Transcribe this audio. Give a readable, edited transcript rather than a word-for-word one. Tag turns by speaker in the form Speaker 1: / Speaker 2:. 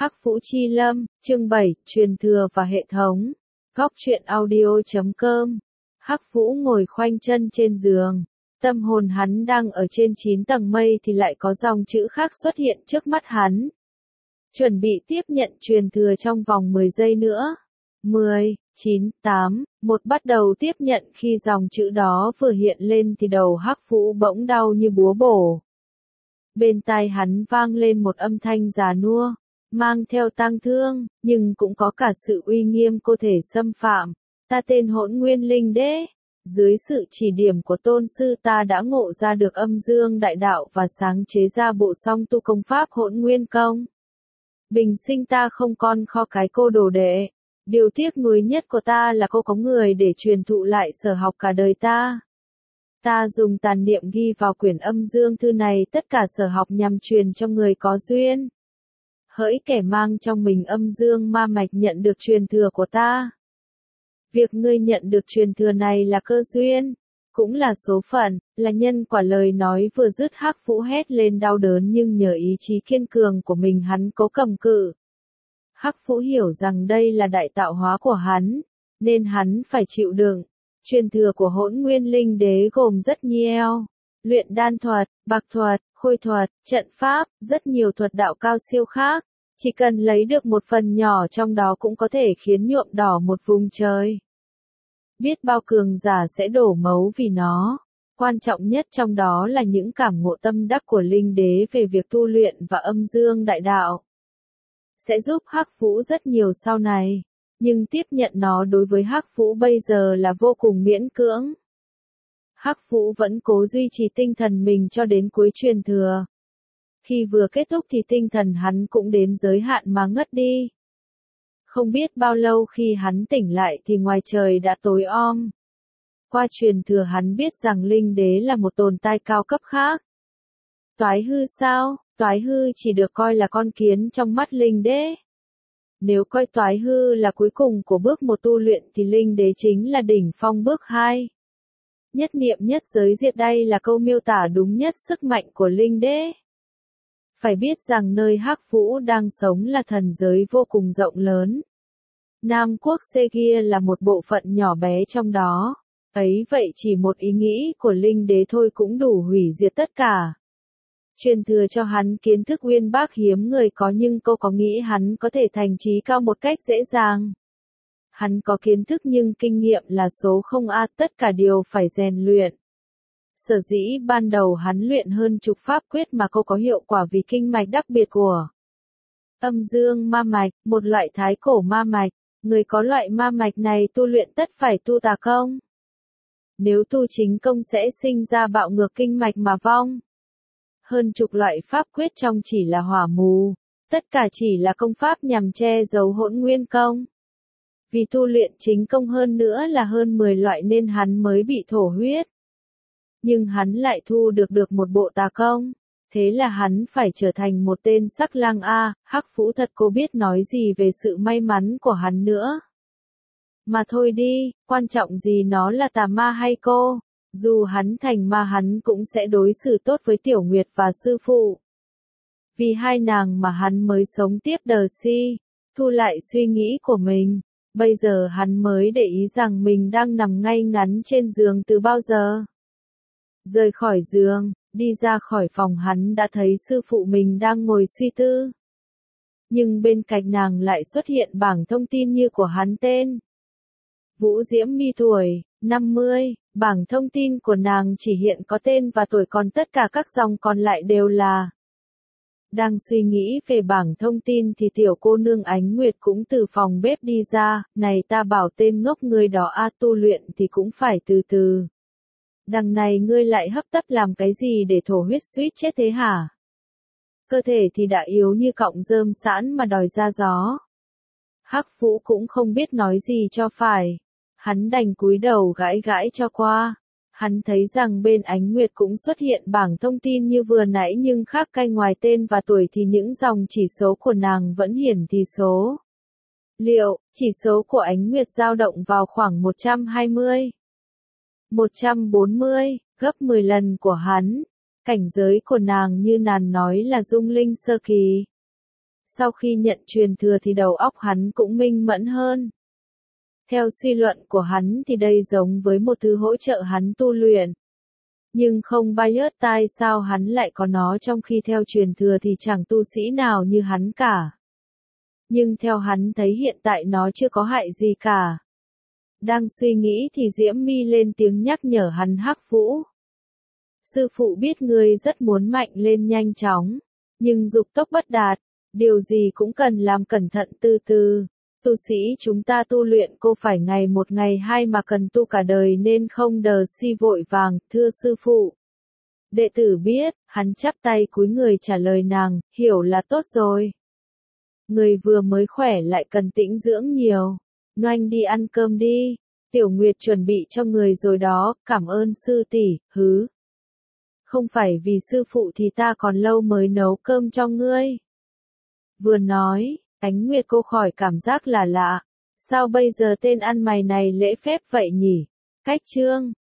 Speaker 1: Hắc Vũ Chi Lâm, chương 7, truyền thừa và hệ thống. Góc truyện audio.com. Hắc Vũ ngồi khoanh chân trên giường. Tâm hồn hắn đang ở trên 9 tầng mây thì lại có dòng chữ khác xuất hiện trước mắt hắn. Chuẩn bị tiếp nhận truyền thừa trong vòng 10 giây nữa. 10, 9, 8, 1 bắt đầu tiếp nhận. Khi dòng chữ đó vừa hiện lên thì đầu Hắc Vũ bỗng đau như búa bổ. Bên tai hắn vang lên một âm thanh già nua, mang theo tang thương, nhưng cũng có cả sự uy nghiêm cô thể xâm phạm. Ta tên Hỗn Nguyên Linh Đế. Dưới sự chỉ điểm của tôn sư ta đã ngộ ra được âm dương đại đạo và sáng chế ra bộ song tu công pháp Hỗn Nguyên Công. Bình sinh ta không con kho cái cô đồ đệ. Điều tiếc nuối nhất của ta là không có người để truyền thụ lại sở học cả đời ta. Ta dùng tàn niệm ghi vào quyển âm dương thư này tất cả sở học nhằm truyền cho người có duyên. Hỡi kẻ mang trong mình âm dương ma mạch nhận được truyền thừa của ta. Việc ngươi nhận được truyền thừa này là cơ duyên, cũng là số phận, là nhân quả. Lời nói vừa dứt Hắc Vũ hét lên đau đớn nhưng nhờ ý chí kiên cường của mình hắn cố cầm cự. Hắc Vũ hiểu rằng đây là đại tạo hóa của hắn, nên hắn phải chịu đựng. Truyền thừa của Hỗn Nguyên Linh Đế gồm rất nhiều, luyện đan thuật, bạc thuật, khôi thuật, trận pháp, rất nhiều thuật đạo cao siêu khác. Chỉ cần lấy được một phần nhỏ trong đó cũng có thể khiến nhuộm đỏ một vùng trời. Biết bao cường giả sẽ đổ máu vì nó. Quan trọng nhất trong đó là những cảm ngộ tâm đắc của Linh Đế về việc tu luyện và âm dương đại đạo. Sẽ giúp Hắc Vũ rất nhiều sau này. Nhưng tiếp nhận nó đối với Hắc Vũ bây giờ là vô cùng miễn cưỡng. Hắc Vũ vẫn cố duy trì tinh thần mình cho đến cuối truyền thừa. Khi vừa kết thúc thì tinh thần hắn cũng đến giới hạn mà ngất đi. Không biết bao lâu khi hắn tỉnh lại thì ngoài trời đã tối om. Qua truyền thừa hắn biết rằng Linh Đế là một tồn tại cao cấp khác. Toái hư sao? Toái hư chỉ được coi là con kiến trong mắt Linh Đế. Nếu coi toái hư là cuối cùng của bước 1 tu luyện thì Linh Đế chính là đỉnh phong bước 2. Nhất niệm nhất giới diệt, đây là câu miêu tả đúng nhất sức mạnh của Linh Đế. Phải biết rằng nơi Hắc Vũ đang sống là thần giới vô cùng rộng lớn. Nam Quốc Segia là một bộ phận nhỏ bé trong đó. Ấy vậy chỉ một ý nghĩ của Linh Đế thôi cũng đủ hủy diệt tất cả. Truyền thừa cho hắn kiến thức uyên bác hiếm người có, nhưng cô có nghĩ hắn có thể thành trí cao một cách dễ dàng. Hắn có kiến thức nhưng kinh nghiệm là số 0 a, tất cả đều phải rèn luyện. Sở dĩ ban đầu hắn luyện hơn chục pháp quyết mà cô có hiệu quả vì kinh mạch đặc biệt của âm dương ma mạch, một loại thái cổ ma mạch. Người có loại ma mạch này tu luyện tất phải tu tà công. Nếu tu chính công sẽ sinh ra bạo ngược kinh mạch mà vong. Hơn chục loại pháp quyết trong chỉ là hỏa mù, tất cả chỉ là công pháp nhằm che giấu Hỗn Nguyên Công. Vì tu luyện chính công hơn nữa là hơn 10 loại nên hắn mới bị thổ huyết. Nhưng hắn lại thu được một bộ tà công, thế là hắn phải trở thành một tên sắc lang a. Hắc Vũ thật cô biết nói gì về sự may mắn của hắn nữa. Mà thôi đi, quan trọng gì nó là tà ma hay cô. Dù hắn thành ma hắn cũng sẽ đối xử tốt với Tiểu Nguyệt và sư phụ. Vì hai nàng mà hắn mới sống tiếp đời si. Thu lại suy nghĩ của mình. Bây giờ hắn mới để ý rằng mình đang nằm ngay ngắn trên giường từ bao giờ. Rời khỏi giường, đi ra khỏi phòng hắn đã thấy sư phụ mình đang ngồi suy tư. Nhưng bên cạnh nàng lại xuất hiện bảng thông tin như của hắn tên. Vũ Diễm My tuổi, 50, bảng thông tin của nàng chỉ hiện có tên và tuổi, còn tất cả các dòng còn lại đều là. Đang suy nghĩ về bảng thông tin thì tiểu cô nương Ánh Nguyệt cũng từ phòng bếp đi ra. Này ta bảo tên ngốc người đó a, tu luyện thì cũng phải từ từ. Đằng này ngươi lại hấp tấp làm cái gì để thổ huyết suýt chết thế hả? Cơ thể thì đã yếu như cọng rơm sẵn mà đòi ra gió. Hắc Vũ cũng không biết nói gì cho phải. Hắn đành cúi đầu gãi gãi cho qua. Hắn thấy rằng bên Ánh Nguyệt cũng xuất hiện bảng thông tin như vừa nãy nhưng khác cái ngoài tên và tuổi thì những dòng chỉ số của nàng vẫn hiển thị số. Liệu, chỉ số của Ánh Nguyệt dao động vào khoảng 120. 140, gấp 10 lần của hắn. Cảnh giới của nàng như nàng nói là dung linh sơ kỳ. Sau khi nhận truyền thừa thì đầu óc hắn cũng minh mẫn hơn. Theo suy luận của hắn thì đây giống với một thứ hỗ trợ hắn tu luyện. Nhưng không bias tai sao hắn lại có nó trong khi theo truyền thừa thì chẳng tu sĩ nào như hắn cả. Nhưng theo hắn thấy hiện tại nó chưa có hại gì cả. Đang suy nghĩ thì Diễm My lên tiếng nhắc nhở hắn. Hắc Vũ, sư phụ biết ngươi rất muốn mạnh lên nhanh chóng, nhưng dục tốc bất đạt, điều gì cũng cần làm cẩn thận từ từ. Tu sĩ chúng ta tu luyện cô phải ngày một ngày hai mà cần tu cả đời nên không đờ si vội vàng, thưa sư phụ. Đệ tử biết, hắn chắp tay cúi người trả lời nàng, hiểu là tốt rồi. Người vừa mới khỏe lại cần tĩnh dưỡng nhiều. Noanh đi ăn cơm đi, Tiểu Nguyệt chuẩn bị cho người rồi đó, cảm ơn sư tỷ, hứ. Không phải vì sư phụ thì ta còn lâu mới nấu cơm cho ngươi. Vừa nói, Ánh Nguyệt cô khỏi cảm giác là lạ. Sao bây giờ tên ăn mày này lễ phép vậy nhỉ? Cách chương